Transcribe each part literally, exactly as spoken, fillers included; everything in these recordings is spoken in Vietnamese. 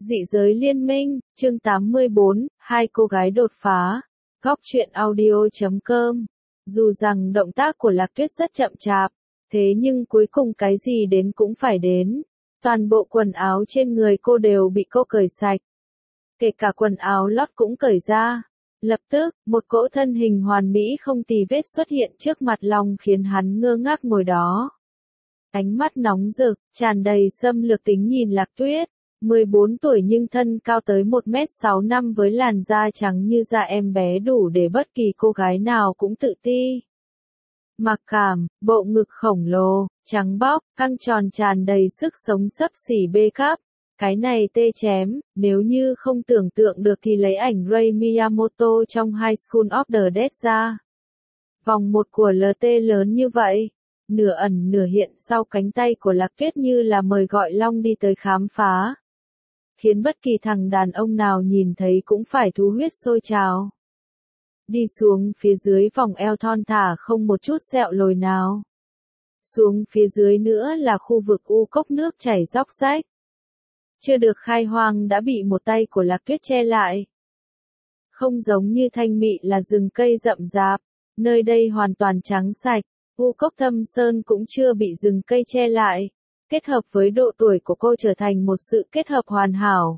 Dị giới liên minh, chương tám mươi bốn, hai cô gái đột phá. Góc truyện audio chấm com. Dù rằng động tác của Lạc Tuyết rất chậm chạp, thế nhưng cuối cùng cái gì đến cũng phải đến. Toàn bộ quần áo trên người cô đều bị cô cởi sạch. Kể cả quần áo lót cũng cởi ra. Lập tức, một cỗ thân hình hoàn mỹ không tì vết xuất hiện trước mặt Long khiến hắn ngơ ngác ngồi đó. Ánh mắt nóng rực, tràn đầy xâm lược tính nhìn Lạc Tuyết. mười bốn tuổi nhưng thân cao tới một mét sáu năm với làn da trắng như da em bé đủ để bất kỳ cô gái nào cũng tự ti. Mặc cảm, bộ ngực khổng lồ, trắng bóc, căng tròn tràn đầy sức sống sấp xỉ bê cấp. Cái này tê chém, nếu như không tưởng tượng được thì lấy ảnh Rei Miyamoto trong High School of the Dead ra. Vòng một của lờ tê lớn như vậy, nửa ẩn nửa hiện sau cánh tay của Lạc Tuyết như là mời gọi Long đi tới khám phá. Khiến bất kỳ thằng đàn ông nào nhìn thấy cũng phải thú huyết sôi trào. Đi xuống phía dưới vòng eo thon thả không một chút sẹo lồi nào. Xuống phía dưới nữa là khu vực u cốc nước chảy róc rách. Chưa được khai hoang đã bị một tay của Lạc Tuyết che lại. Không giống như Thanh Mị là rừng cây rậm rạp, nơi đây hoàn toàn trắng sạch, u cốc thâm sơn cũng chưa bị rừng cây che lại. Kết hợp với độ tuổi của cô trở thành một sự kết hợp hoàn hảo.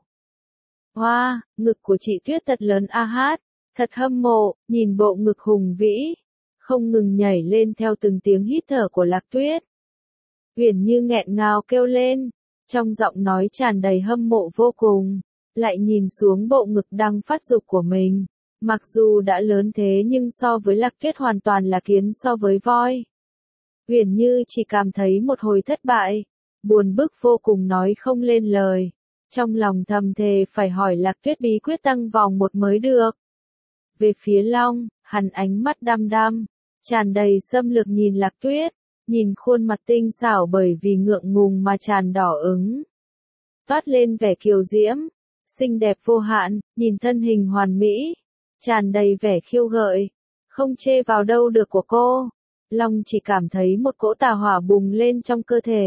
Hoa, wow, ngực của chị Tuyết thật lớn a hát, thật hâm mộ, nhìn bộ ngực hùng vĩ, không ngừng nhảy lên theo từng tiếng hít thở của Lạc Tuyết. Huyền Như nghẹn ngào kêu lên, trong giọng nói tràn đầy hâm mộ vô cùng, lại nhìn xuống bộ ngực đang phát dục của mình. Mặc dù đã lớn thế nhưng so với Lạc Tuyết hoàn toàn là kiến so với voi. Huyền Như chỉ cảm thấy một hồi thất bại. Buồn bực vô cùng nói không lên lời. Trong lòng thầm thề phải hỏi Lạc Tuyết bí quyết tăng vòng một mới được. Về phía Long, hắn ánh mắt đăm đăm, tràn đầy xâm lược nhìn Lạc Tuyết, nhìn khuôn mặt tinh xảo bởi vì ngượng ngùng mà tràn đỏ ứng. Toát lên vẻ kiều diễm, xinh đẹp vô hạn, nhìn thân hình hoàn mỹ, tràn đầy vẻ khiêu gợi, không chê vào đâu được của cô. Long chỉ cảm thấy một cỗ tà hỏa bùng lên trong cơ thể.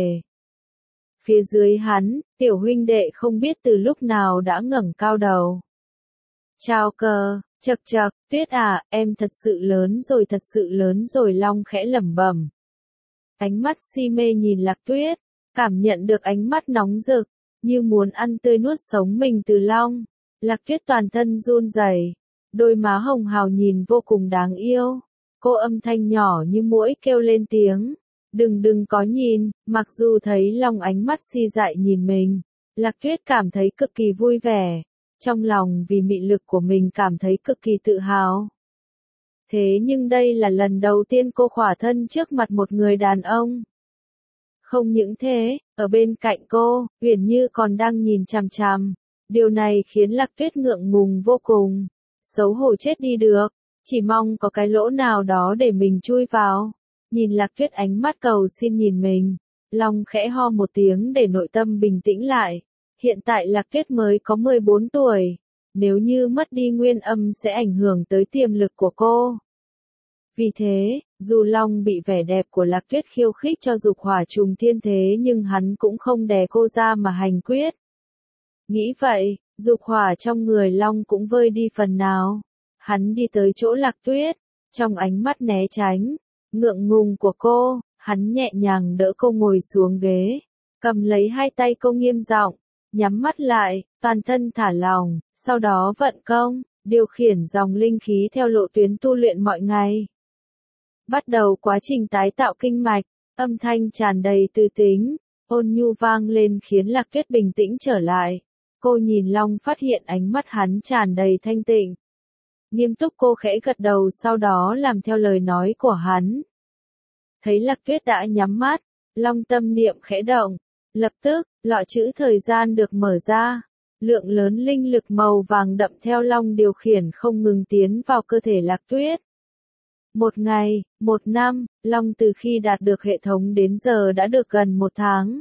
Phía dưới hắn, tiểu huynh đệ không biết từ lúc nào đã ngẩng cao đầu. Chào cờ, chật chật, Tuyết à, em thật sự lớn rồi thật sự lớn rồi Long khẽ lẩm bẩm. Ánh mắt si mê nhìn Lạc Tuyết, cảm nhận được ánh mắt nóng rực, như muốn ăn tươi nuốt sống mình từ Long. Lạc Tuyết toàn thân run rẩy, đôi má hồng hào nhìn vô cùng đáng yêu. Cô âm thanh nhỏ như muỗi kêu lên tiếng. Đừng đừng có nhìn, mặc dù thấy Long ánh mắt si dại nhìn mình, Lạc Tuyết cảm thấy cực kỳ vui vẻ, trong lòng vì mị lực của mình cảm thấy cực kỳ tự hào. Thế nhưng đây là lần đầu tiên cô khỏa thân trước mặt một người đàn ông. Không những thế, ở bên cạnh cô, Huyền Như còn đang nhìn chằm chằm, điều này khiến Lạc Tuyết ngượng ngùng vô cùng, xấu hổ chết đi được, chỉ mong có cái lỗ nào đó để mình chui vào. Nhìn Lạc Tuyết ánh mắt cầu xin nhìn mình, Long khẽ ho một tiếng để nội tâm bình tĩnh lại. Hiện tại Lạc Tuyết mới có mười bốn tuổi, nếu như mất đi nguyên âm sẽ ảnh hưởng tới tiềm lực của cô. Vì thế, dù Long bị vẻ đẹp của Lạc Tuyết khiêu khích cho dục hỏa trùng thiên thế nhưng hắn cũng không đè cô ra mà hành quyết. Nghĩ vậy, dục hỏa trong người Long cũng vơi đi phần nào. Hắn đi tới chỗ Lạc Tuyết, trong ánh mắt né tránh, ngượng ngùng của cô, hắn nhẹ nhàng đỡ cô ngồi xuống ghế, cầm lấy hai tay cô nghiêm giọng, nhắm mắt lại, toàn thân thả lỏng, sau đó vận công, điều khiển dòng linh khí theo lộ tuyến tu luyện mọi ngày. Bắt đầu quá trình tái tạo kinh mạch, âm thanh tràn đầy từ tính, ôn nhu vang lên khiến Lạc Tuyết bình tĩnh trở lại. Cô nhìn Long phát hiện ánh mắt hắn tràn đầy thanh tịnh. Nghiêm túc cô khẽ gật đầu sau đó làm theo lời nói của hắn. Thấy Lạc Tuyết đã nhắm mắt, Long tâm niệm khẽ động. Lập tức, lọ chữ thời gian được mở ra. Lượng lớn linh lực màu vàng đậm theo Long điều khiển không ngừng tiến vào cơ thể Lạc Tuyết. Một ngày, một năm, Long từ khi đạt được hệ thống đến giờ đã được gần một tháng.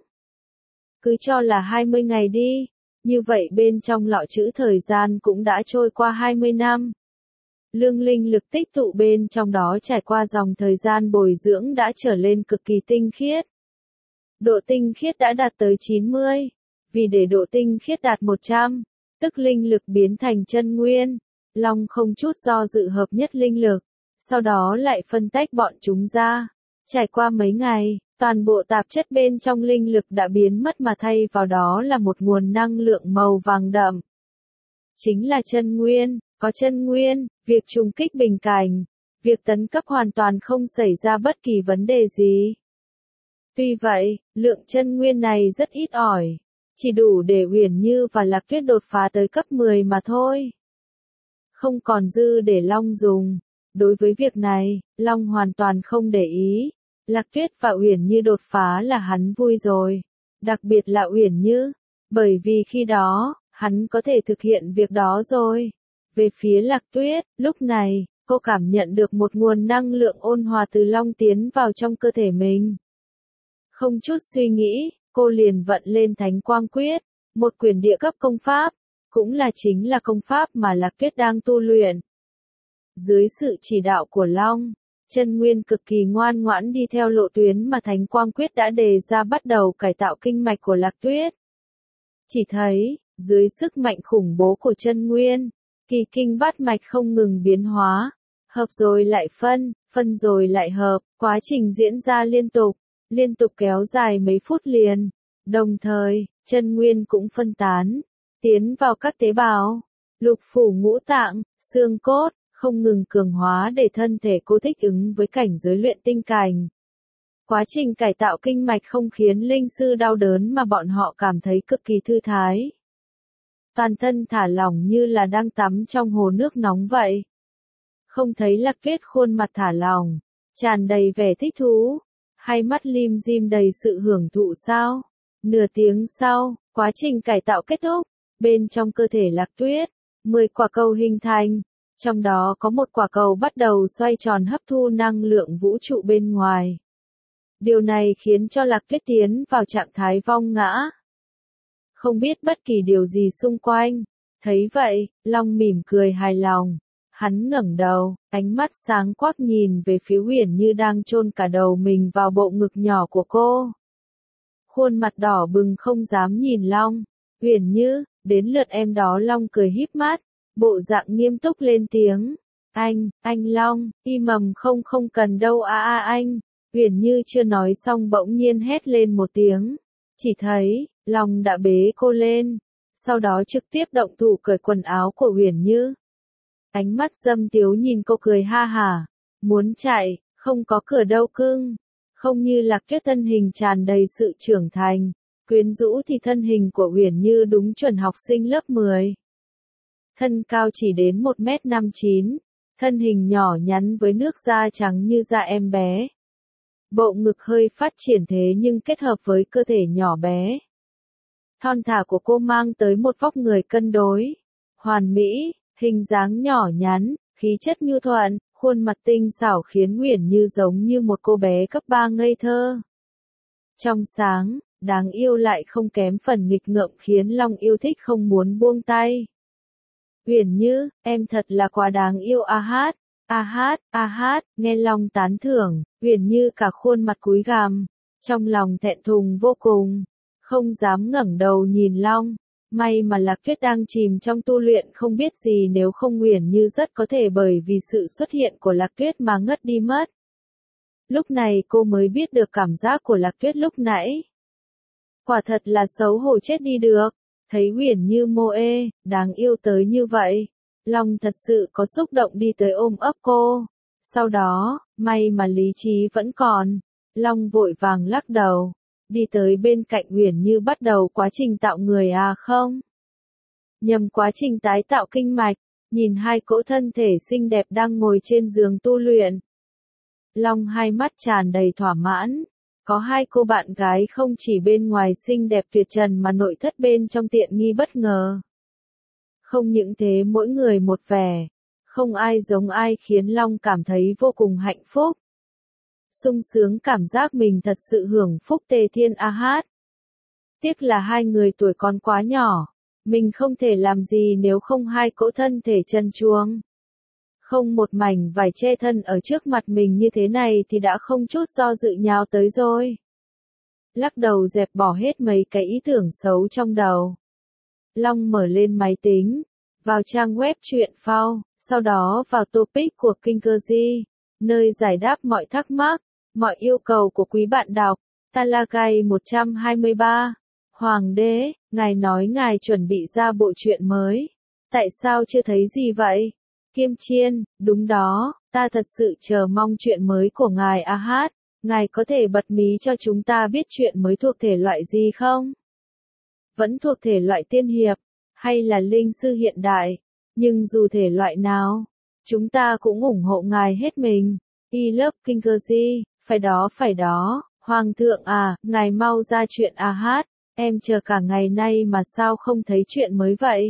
Cứ cho là hai mươi ngày đi, như vậy bên trong lọ chữ thời gian cũng đã trôi qua hai mươi năm. Lương linh lực tích tụ bên trong đó trải qua dòng thời gian bồi dưỡng đã trở lên cực kỳ tinh khiết. Độ tinh khiết đã đạt tới chín mươi. Vì để độ tinh khiết đạt một trăm, tức linh lực biến thành chân nguyên, Long không chút do dự hợp nhất linh lực, sau đó lại phân tách bọn chúng ra. Trải qua mấy ngày, toàn bộ tạp chất bên trong linh lực đã biến mất mà thay vào đó là một nguồn năng lượng màu vàng đậm. Chính là chân nguyên, có chân nguyên, việc trùng kích bình cảnh, việc tấn cấp hoàn toàn không xảy ra bất kỳ vấn đề gì. Tuy vậy, lượng chân nguyên này rất ít ỏi, chỉ đủ để Uyển Như và Lạc Tuyết đột phá tới cấp mười mà thôi. Không còn dư để Long dùng. Đối với việc này, Long hoàn toàn không để ý. Lạc Tuyết và Uyển Như đột phá là hắn vui rồi. Đặc biệt là Uyển Như, bởi vì khi đó, hắn có thể thực hiện việc đó rồi. Về phía Lạc Tuyết, lúc này, cô cảm nhận được một nguồn năng lượng ôn hòa từ Long tiến vào trong cơ thể mình. Không chút suy nghĩ, cô liền vận lên Thánh Quang Quyết, một quyền địa cấp công pháp, cũng là chính là công pháp mà Lạc Tuyết đang tu luyện. Dưới sự chỉ đạo của Long, chân nguyên cực kỳ ngoan ngoãn đi theo lộ tuyến mà Thánh Quang Quyết đã đề ra, bắt đầu cải tạo kinh mạch của Lạc Tuyết. Chỉ thấy, dưới sức mạnh khủng bố của chân nguyên, kỳ kinh bát mạch không ngừng biến hóa, hợp rồi lại phân, phân rồi lại hợp, quá trình diễn ra liên tục, liên tục kéo dài mấy phút liền. Đồng thời, chân nguyên cũng phân tán, tiến vào các tế bào, lục phủ ngũ tạng, xương cốt, không ngừng cường hóa để thân thể cô thích ứng với cảnh giới luyện tinh cảnh. Quá trình cải tạo kinh mạch không khiến linh sư đau đớn mà bọn họ cảm thấy cực kỳ thư thái. Toàn thân thả lỏng như là đang tắm trong hồ nước nóng vậy. Không thấy Lạc Tuyết khuôn mặt thả lỏng, tràn đầy vẻ thích thú, hai mắt lim dim đầy sự hưởng thụ sao? Nửa tiếng sau, quá trình cải tạo kết thúc, bên trong cơ thể Lạc Tuyết, mười quả cầu hình thành, trong đó có một quả cầu bắt đầu xoay tròn hấp thu năng lượng vũ trụ bên ngoài. Điều này khiến cho Lạc Tuyết tiến vào trạng thái vong ngã. Không biết bất kỳ điều gì xung quanh. Thấy vậy, Long mỉm cười hài lòng. Hắn ngẩng đầu, ánh mắt sáng quắc nhìn về phía Uyển Như đang chôn cả đầu mình vào bộ ngực nhỏ của cô. Khuôn mặt đỏ bừng không dám nhìn Long. Uyển Như, đến lượt em đó. Long cười híp mắt, bộ dạng nghiêm túc lên tiếng. Anh, anh Long, y mầm không không cần đâu a a anh. Uyển Như chưa nói xong bỗng nhiên hét lên một tiếng. Chỉ thấy, Long đã bế cô lên, sau đó trực tiếp động thủ cởi quần áo của Uyển Như. Ánh mắt dâm tiếu nhìn cô cười ha hả, muốn chạy, không có cửa đâu cưng. Không như Lạc Tuyết thân hình tràn đầy sự trưởng thành, quyến rũ thì thân hình của Uyển Như đúng chuẩn học sinh lớp mười. Thân cao chỉ đến một mét năm mươi chín, thân hình nhỏ nhắn với nước da trắng như da em bé. Bộ ngực hơi phát triển thế nhưng kết hợp với cơ thể nhỏ bé. Thon thả của cô mang tới một vóc người cân đối, hoàn mỹ, hình dáng nhỏ nhắn, khí chất nhu thuận, khuôn mặt tinh xảo khiến Uyển Như giống như một cô bé cấp ba ngây thơ. Trong sáng, đáng yêu lại không kém phần nghịch ngợm khiến Long yêu thích không muốn buông tay. Uyển Như, em thật là quá đáng yêu a hát, a hát, a hát, nghe Long tán thưởng, Uyển Như cả khuôn mặt cúi gằm, trong lòng thẹn thùng vô cùng, không dám ngẩng đầu nhìn Long. May mà Lạc Tuyết đang chìm trong tu luyện không biết gì, nếu không Uyển Như rất có thể bởi vì sự xuất hiện của Lạc Tuyết mà ngất đi mất. Lúc này cô mới biết được cảm giác của Lạc Tuyết lúc nãy. Quả thật là xấu hổ chết đi được, thấy Uyển Như mô ê, đáng yêu tới như vậy. Long thật sự có xúc động đi tới ôm ấp cô. Sau đó, may mà lý trí vẫn còn. Long vội vàng lắc đầu. Đi tới bên cạnh Uyển Như bắt đầu quá trình tạo người à không? Nhằm quá trình tái tạo kinh mạch, nhìn hai cỗ thân thể xinh đẹp đang ngồi trên giường tu luyện. Long hai mắt tràn đầy thỏa mãn. Có hai cô bạn gái không chỉ bên ngoài xinh đẹp tuyệt trần mà nội thất bên trong tiện nghi bất ngờ. Không những thế mỗi người một vẻ, không ai giống ai khiến Long cảm thấy vô cùng hạnh phúc. Sung sướng cảm giác mình thật sự hưởng phúc tề thiên a hát. Tiếc là hai người tuổi còn quá nhỏ, mình không thể làm gì nếu không hai cỗ thân thể trần truồng. Không một mảnh vải che thân ở trước mặt mình như thế này thì đã không chút do dự nhào tới rồi. lắc đầu dẹp bỏ hết mấy cái ý tưởng xấu trong đầu. Long mở lên máy tính, vào trang web truyện phao, sau đó vào topic của Kinkerzy, nơi giải đáp mọi thắc mắc, mọi yêu cầu của quý bạn đọc. Talagai một trăm hai mươi ba. Hoàng đế, ngài nói ngài chuẩn bị ra bộ truyện mới. Tại sao chưa thấy gì vậy? Kiêm Chiên, đúng đó, ta thật sự chờ mong truyện mới của ngài a hát. Ngài có thể bật mí cho chúng ta biết truyện mới thuộc thể loại gì không? Vẫn thuộc thể loại tiên hiệp, hay là linh sư hiện đại? Nhưng dù thể loại nào, chúng ta cũng ủng hộ ngài hết mình. I love Kinkerzy, phải đó phải đó, Hoàng thượng à, ngài mau ra chuyện a hát, em chờ cả ngày nay mà sao không thấy chuyện mới vậy?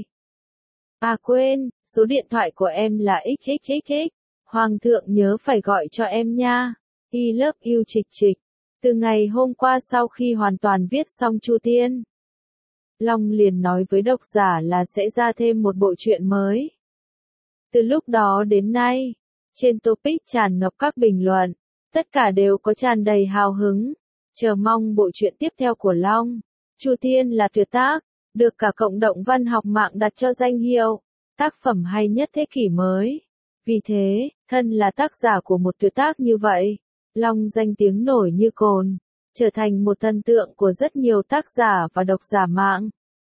À quên, số điện thoại của em là x x x x, Hoàng thượng nhớ phải gọi cho em nha. I love you Trịch Trịch. Từ ngày hôm qua sau khi hoàn toàn viết xong Chu Tiên, Long liền nói với độc giả là sẽ ra thêm một bộ truyện mới. Từ lúc đó đến nay, trên topic tràn ngập các bình luận, tất cả đều có tràn đầy hào hứng, chờ mong bộ truyện tiếp theo của Long. Chu Tiên là tuyệt tác, được cả cộng đồng văn học mạng đặt cho danh hiệu tác phẩm hay nhất thế kỷ mới. Vì thế, thân là tác giả của một tuyệt tác như vậy, Long danh tiếng nổi như cồn, trở thành một thần tượng của rất nhiều tác giả và độc giả mạng.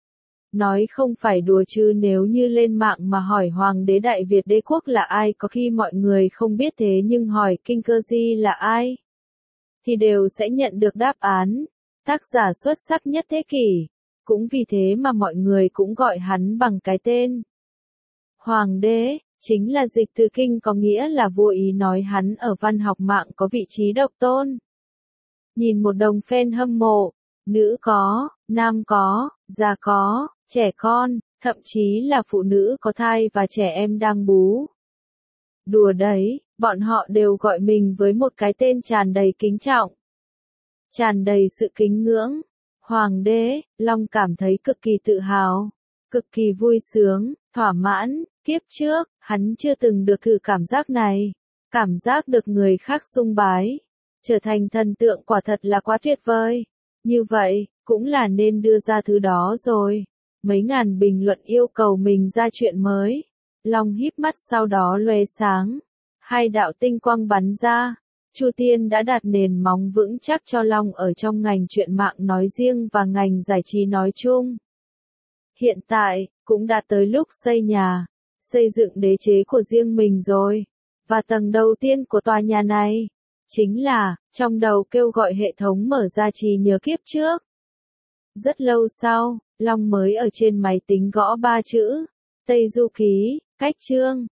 Nói không phải đùa chứ nếu như lên mạng mà hỏi Hoàng đế Đại Việt đế quốc là ai, có khi mọi người không biết, thế nhưng hỏi Kinkerzy là ai, thì đều sẽ nhận được đáp án, tác giả xuất sắc nhất thế kỷ. Cũng vì thế mà mọi người cũng gọi hắn bằng cái tên Hoàng đế, chính là dịch từ kinh có nghĩa là vua, ý nói hắn ở văn học mạng có vị trí độc tôn. Nhìn một đồng fan hâm mộ, nữ có, nam có, già có, trẻ con, thậm chí là phụ nữ có thai và trẻ em đang bú. Đùa đấy, bọn họ đều gọi mình với một cái tên tràn đầy kính trọng, tràn đầy sự kính ngưỡng. Hoàng đế, Long cảm thấy cực kỳ tự hào, cực kỳ vui sướng, thỏa mãn. Kiếp trước, hắn chưa từng được thử cảm giác này, cảm giác được người khác sung bái, trở thành thần tượng quả thật là quá tuyệt vời. Như vậy, cũng là nên đưa ra thứ đó rồi. Mấy ngàn bình luận yêu cầu mình ra chuyện mới. Long híp mắt sau đó lóe sáng, hai đạo tinh quang bắn ra. Chu Tiên đã đặt nền móng vững chắc cho Long ở trong ngành truyện mạng nói riêng và ngành giải trí nói chung. Hiện tại, cũng đã tới lúc xây nhà, xây dựng đế chế của riêng mình rồi. Và tầng đầu tiên của tòa nhà này, chính là, trong đầu kêu gọi hệ thống mở ra trí nhớ kiếp trước. Rất lâu sau, Long mới ở trên máy tính gõ ba chữ, Tây Du Ký, cách chương.